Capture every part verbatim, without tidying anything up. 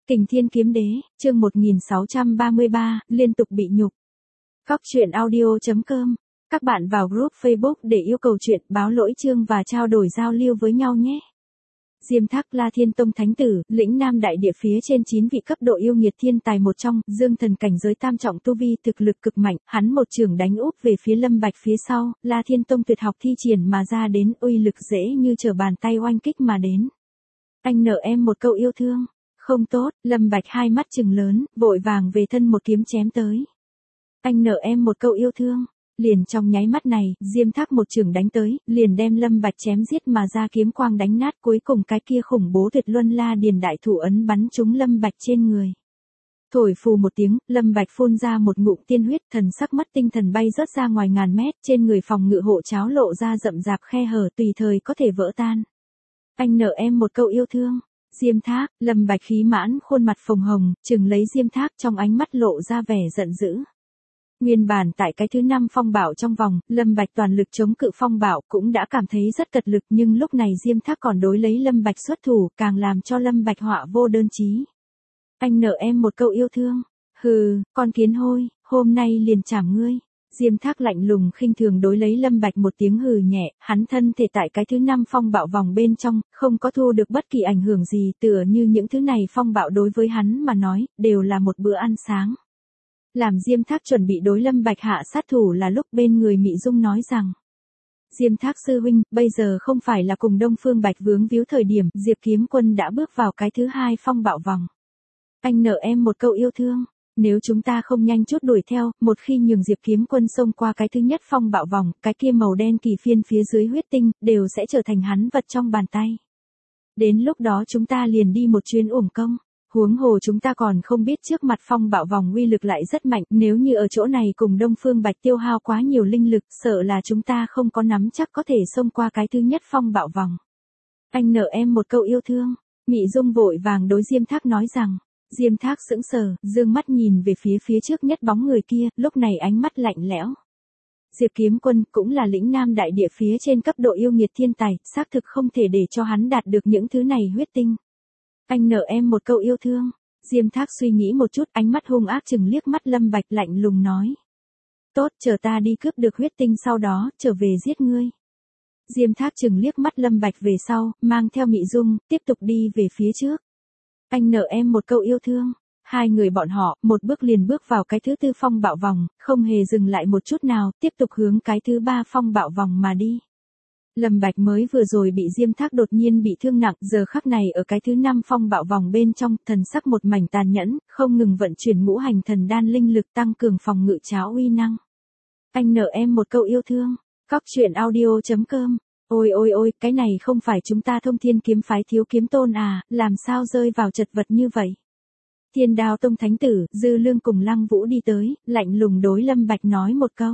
Kình Thiên Kiếm Đế, chương một nghìn sáu trăm ba mươi ba, liên tục bị nhục. Cóc truyện audio chấm com. Các bạn vào group Facebook để yêu cầu chuyện, báo lỗi chương và trao đổi giao lưu với nhau nhé. Diêm Thác La Thiên Tông Thánh Tử, lĩnh Nam Đại Địa phía trên chín vị cấp độ yêu nghiệt thiên tài một trong, dương thần cảnh giới tam trọng tu vi thực lực cực mạnh, hắn một trường đánh úp về phía Lâm Bạch phía sau, La Thiên Tông tuyệt học thi triển mà ra đến, uy lực dễ như trở bàn tay oanh kích mà đến. Anh nợ em một câu yêu thương. Không tốt, Lâm Bạch hai mắt trừng lớn, vội vàng về thân một kiếm chém tới. Anh nợ em một câu yêu thương. Liền trong nháy mắt này, Diêm Thác một trường đánh tới, liền đem Lâm Bạch chém giết mà ra kiếm quang đánh nát, cuối cùng cái kia khủng bố tuyệt luân la điền đại thủ ấn bắn trúng Lâm Bạch trên người. Thổi phù một tiếng, Lâm Bạch phun ra một ngụm tiên huyết, thần sắc mất tinh thần bay rớt ra ngoài ngàn mét, trên người phòng ngự hộ cháo lộ ra rậm rạp khe hở tùy thời có thể vỡ tan. Anh nợ em một câu yêu thương. Diêm Thác, Lâm Bạch khí mãn khuôn mặt phồng hồng, chừng lấy Diêm Thác trong ánh mắt lộ ra vẻ giận dữ. Nguyên bản tại cái thứ năm phong bạo trong vòng, Lâm Bạch toàn lực chống cự phong bạo cũng đã cảm thấy rất cật lực, nhưng lúc này Diêm Thác còn đối lấy Lâm Bạch xuất thủ, càng làm cho Lâm Bạch họa vô đơn chí. Anh nợ em một câu yêu thương. Hừ, con kiến hôi, hôm nay liền chảm ngươi. Diêm Thác lạnh lùng khinh thường đối lấy Lâm Bạch một tiếng hừ nhẹ, hắn thân thể tại cái thứ năm phong bạo vòng bên trong, không có thu được bất kỳ ảnh hưởng gì, tựa như những thứ này phong bạo đối với hắn mà nói, đều là một bữa ăn sáng. Làm Diêm Thác chuẩn bị đối Lâm Bạch hạ sát thủ là lúc bên người Mị Dung nói rằng: Diêm Thác sư huynh, bây giờ không phải là cùng Đông Phương Bạch vướng víu thời điểm, Diệp Kiếm Quân đã bước vào cái thứ hai phong bạo vòng. Anh nợ em một câu yêu thương. Nếu chúng ta không nhanh chút đuổi theo, một khi nhường Diệp Kiếm Quân xông qua cái thứ nhất phong bạo vòng, cái kia màu đen kỳ phiên phía dưới huyết tinh, đều sẽ trở thành hắn vật trong bàn tay. Đến lúc đó chúng ta liền đi một chuyến uổng công. Huống hồ chúng ta còn không biết trước mặt phong bạo vòng uy lực lại rất mạnh, nếu như ở chỗ này cùng Đông Phương Bạch tiêu hao quá nhiều linh lực, sợ là chúng ta không có nắm chắc có thể xông qua cái thứ nhất phong bạo vòng. Anh nợ em một câu yêu thương. Mị Dung vội vàng đối Diêm Thác nói rằng. Diêm Thác sững sờ, dương mắt nhìn về phía phía trước nhất bóng người kia, lúc này ánh mắt lạnh lẽo. Diệp Kiếm Quân cũng là lĩnh Nam Đại Địa phía trên cấp độ yêu nghiệt thiên tài, xác thực không thể để cho hắn đạt được những thứ này huyết tinh. Anh nợ em một câu yêu thương. Diêm Thác suy nghĩ một chút, ánh mắt hung ác chừng liếc mắt Lâm Bạch lạnh lùng nói. Tốt, chờ ta đi cướp được huyết tinh sau đó, trở về giết ngươi. Diêm Thác chừng liếc mắt Lâm Bạch về sau, mang theo Mị Dung, tiếp tục đi về phía trước. Anh nợ em một câu yêu thương. Hai người bọn họ, một bước liền bước vào cái thứ tư phong bạo vòng, không hề dừng lại một chút nào, tiếp tục hướng cái thứ ba phong bạo vòng mà đi. Lâm Bạch mới vừa rồi bị Diêm Thác đột nhiên bị thương nặng, giờ khắc này ở cái thứ năm phong bạo vòng bên trong, thần sắc một mảnh tàn nhẫn, không ngừng vận chuyển ngũ hành thần đan linh lực tăng cường phòng ngự cháo uy năng. Anh nợ em một câu yêu thương. Cóc truyện audio chấm com. Ôi ôi ôi, cái này không phải chúng ta Thông Thiên kiếm phái Thiếu Kiếm Tôn à, làm sao rơi vào chật vật như vậy. Thiên Đao Tông Thánh Tử, Dư Lương cùng Lăng Vũ đi tới, lạnh lùng đối Lâm Bạch nói một câu.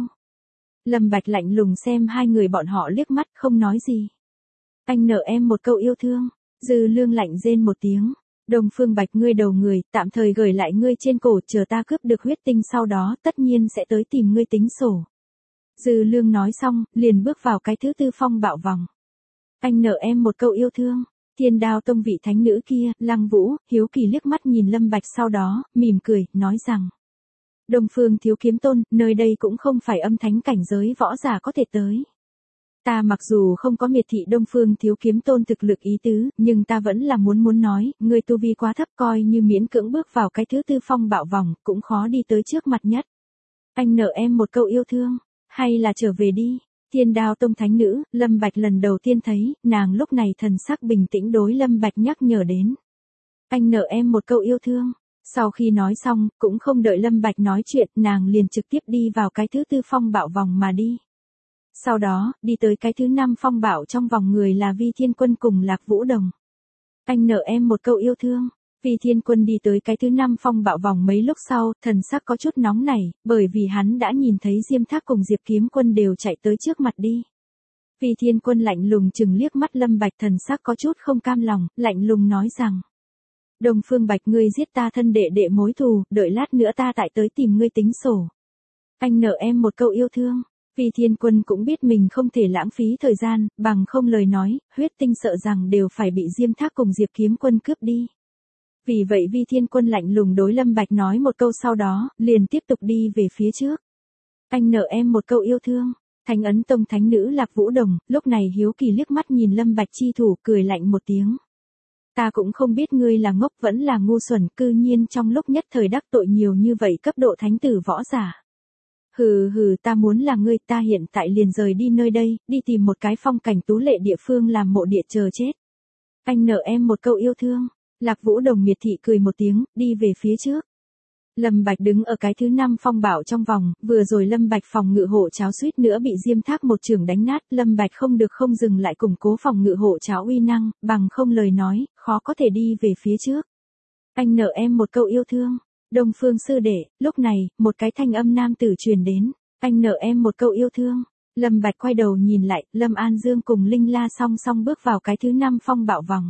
Lâm Bạch lạnh lùng xem hai người bọn họ liếc mắt, không nói gì. Anh nợ em một câu yêu thương. Dư Lương lạnh rên một tiếng. Đông Phương Bạch ngươi đầu người, tạm thời gửi lại ngươi trên cổ, chờ ta cướp được huyết tinh sau đó, tất nhiên sẽ tới tìm ngươi tính sổ. Dư Lương nói xong, liền bước vào cái thứ tư phong bạo vòng. Anh nợ em một câu yêu thương. Thiên Đao Tông vị thánh nữ kia, Lăng Vũ, hiếu kỳ liếc mắt nhìn Lâm Bạch sau đó, mỉm cười, nói rằng. Đông Phương Thiếu Kiếm Tôn, nơi đây cũng không phải âm thánh cảnh giới võ giả có thể tới. Ta mặc dù không có miệt thị Đông Phương Thiếu Kiếm Tôn thực lực ý tứ, nhưng ta vẫn là muốn muốn nói, ngươi tu vi quá thấp, coi như miễn cưỡng bước vào cái thứ tư phong bạo vòng, cũng khó đi tới trước mặt nhất. Anh nợ em một câu yêu thương. Hay là trở về đi. Thiên Đao Tông Thánh Nữ, Lâm Bạch lần đầu tiên thấy, nàng lúc này thần sắc bình tĩnh đối Lâm Bạch nhắc nhở đến. Anh nợ em một câu yêu thương. Sau khi nói xong, cũng không đợi Lâm Bạch nói chuyện, nàng liền trực tiếp đi vào cái thứ tư phong bạo vòng mà đi. Sau đó, đi tới cái thứ năm phong bạo trong vòng người là Vi Thiên Quân cùng Lạc Vũ Đồng. Anh nợ em một câu yêu thương. Vi Thiên Quân đi tới cái thứ năm phong bạo vòng mấy lúc sau, thần sắc có chút nóng nảy, bởi vì hắn đã nhìn thấy Diêm Thác cùng Diệp Kiếm Quân đều chạy tới trước mặt đi. Vi Thiên Quân lạnh lùng chừng liếc mắt Lâm Bạch, thần sắc có chút không cam lòng, lạnh lùng nói rằng. Đông Phương Bạch ngươi giết ta thân đệ đệ mối thù, đợi lát nữa ta tại tới tìm ngươi tính sổ. Anh nợ em một câu yêu thương. Vi Thiên Quân cũng biết mình không thể lãng phí thời gian, bằng không lời nói, huyết tinh sợ rằng đều phải bị Diêm Thác cùng Diệp Kiếm Quân cướp đi. Vì vậy Vi Thiên Quân lạnh lùng đối Lâm Bạch nói một câu sau đó, liền tiếp tục đi về phía trước. Anh nợ em một câu yêu thương. Thánh ấn tông thánh nữ Lạc Vũ Đồng, lúc này hiếu kỳ liếc mắt nhìn Lâm Bạch chi thủ, cười lạnh một tiếng. Ta cũng không biết ngươi là ngốc vẫn là ngu xuẩn, cư nhiên trong lúc nhất thời đắc tội nhiều như vậy cấp độ thánh tử võ giả. Hừ hừ, ta muốn là ngươi, ta hiện tại liền rời đi nơi đây, đi tìm một cái phong cảnh tú lệ địa phương làm mộ địa chờ chết. Anh nợ em một câu yêu thương. Lạc Vũ Đồng miệt thị cười một tiếng, đi về phía trước. Lâm Bạch đứng ở cái thứ năm phong bảo trong vòng, vừa rồi Lâm Bạch phòng ngự hộ cháo suýt nữa bị Diêm Thác một chưởng đánh nát, Lâm Bạch không được không dừng lại củng cố phòng ngự hộ cháo uy năng, bằng không lời nói, khó có thể đi về phía trước. Anh nợ em một câu yêu thương. Đông Phương sư đệ, lúc này, một cái thanh âm nam tử truyền đến, anh nợ em một câu yêu thương. Lâm Bạch quay đầu nhìn lại, Lâm An Dương cùng Linh La song song bước vào cái thứ năm phong bạo vòng.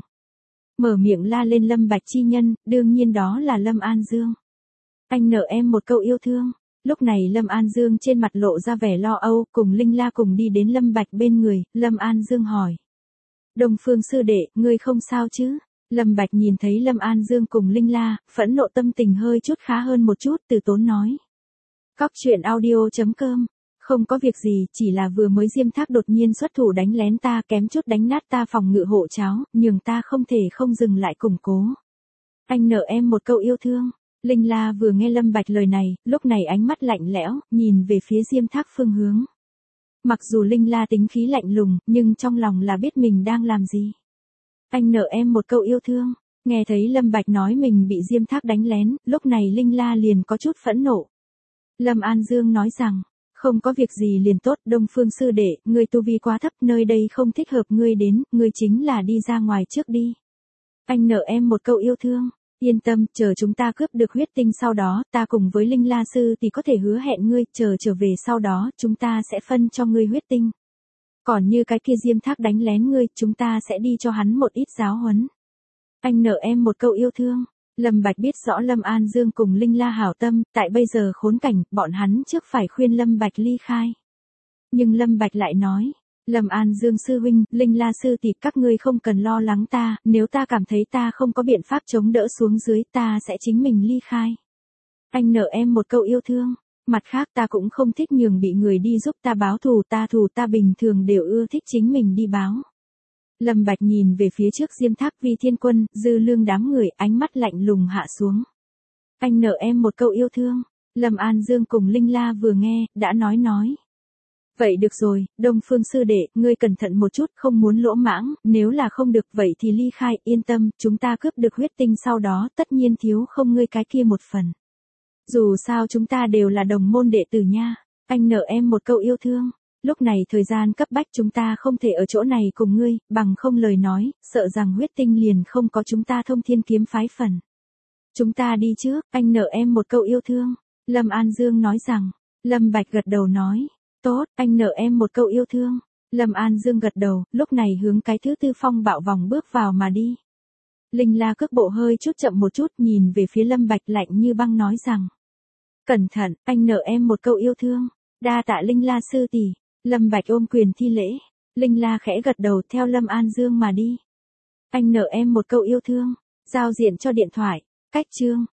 Mở miệng la lên Lâm Bạch chi nhân, đương nhiên đó là Lâm An Dương. Anh nợ em một câu yêu thương. Lúc này Lâm An Dương trên mặt lộ ra vẻ lo âu, cùng Linh La cùng đi đến Lâm Bạch bên người, Lâm An Dương hỏi. Đông Phương sư đệ, ngươi không sao chứ? Lâm Bạch nhìn thấy Lâm An Dương cùng Linh La, phẫn nộ tâm tình hơi chút khá hơn một chút, từ tốn nói. Cóc truyện audio chấm com. Không có việc gì, chỉ là vừa mới Diêm Thác đột nhiên xuất thủ đánh lén ta, kém chút đánh nát ta phòng ngự hộ cháo, nhường ta không thể không dừng lại củng cố. Anh nợ em một câu yêu thương. Linh La vừa nghe Lâm Bạch lời này, lúc này ánh mắt lạnh lẽo, nhìn về phía Diêm Thác phương hướng. Mặc dù Linh La tính khí lạnh lùng, nhưng trong lòng là biết mình đang làm gì. Anh nợ em một câu yêu thương. Nghe thấy Lâm Bạch nói mình bị Diêm Thác đánh lén, lúc này Linh La liền có chút phẫn nộ. Lâm An Dương nói rằng, không có việc gì liền tốt, Đông Phương sư đệ, ngươi tu vi quá thấp, nơi đây không thích hợp ngươi đến, ngươi chính là đi ra ngoài trước đi. Anh nợ em một câu yêu thương. Yên tâm, chờ chúng ta cướp được huyết tinh sau đó, ta cùng với Linh La sư thì có thể hứa hẹn ngươi, chờ trở về sau đó, chúng ta sẽ phân cho ngươi huyết tinh. Còn như cái kia Diêm Thác đánh lén ngươi, chúng ta sẽ đi cho hắn một ít giáo huấn. Anh nợ em một câu yêu thương. Lâm Bạch biết rõ Lâm An Dương cùng Linh La hảo tâm, tại bây giờ khốn cảnh, bọn hắn trước phải khuyên Lâm Bạch ly khai. Nhưng Lâm Bạch lại nói, Lâm An Dương sư huynh, Linh La sư tỷ, các ngươi không cần lo lắng ta, nếu ta cảm thấy ta không có biện pháp chống đỡ xuống dưới, ta sẽ chính mình ly khai. Anh nợ em một câu yêu thương. Mặt khác ta cũng không thích nhường bị người đi giúp ta báo thù, ta thù ta bình thường đều ưa thích chính mình đi báo. Lâm Bạch nhìn về phía trước Diêm Thác, Vi Thiên Quân, Dư Lương đám người, ánh mắt lạnh lùng hạ xuống. Anh nợ em một câu yêu thương. Lâm An Dương cùng Linh La vừa nghe, đã nói nói. Vậy được rồi, Đông Phương sư đệ, ngươi cẩn thận một chút, không muốn lỗ mãng, nếu là không được vậy thì ly khai, yên tâm, chúng ta cướp được huyết tinh sau đó, tất nhiên thiếu không ngươi cái kia một phần. Dù sao chúng ta đều là đồng môn đệ tử nha. Anh nợ em một câu yêu thương. Lúc này thời gian cấp bách chúng ta không thể ở chỗ này cùng ngươi, bằng không lời nói, sợ rằng huyết tinh liền không có chúng ta Thông Thiên kiếm phái phần. Chúng ta đi trước, anh nợ em một câu yêu thương. Lâm An Dương nói rằng. Lâm Bạch gật đầu nói. Tốt, anh nợ em một câu yêu thương. Lâm An Dương gật đầu, lúc này hướng cái thứ tư phong bạo vòng bước vào mà đi. Linh La cước bộ hơi chút chậm một chút, nhìn về phía Lâm Bạch lạnh như băng nói rằng. Cẩn thận, anh nợ em một câu yêu thương. Đa tạ Linh La sư tỷ. Lâm Bạch ôm quyền thi lễ. Linh La khẽ gật đầu theo Lâm An Dương mà đi. Anh nợ em một câu yêu thương. Giao diện cho điện thoại. Cách chương.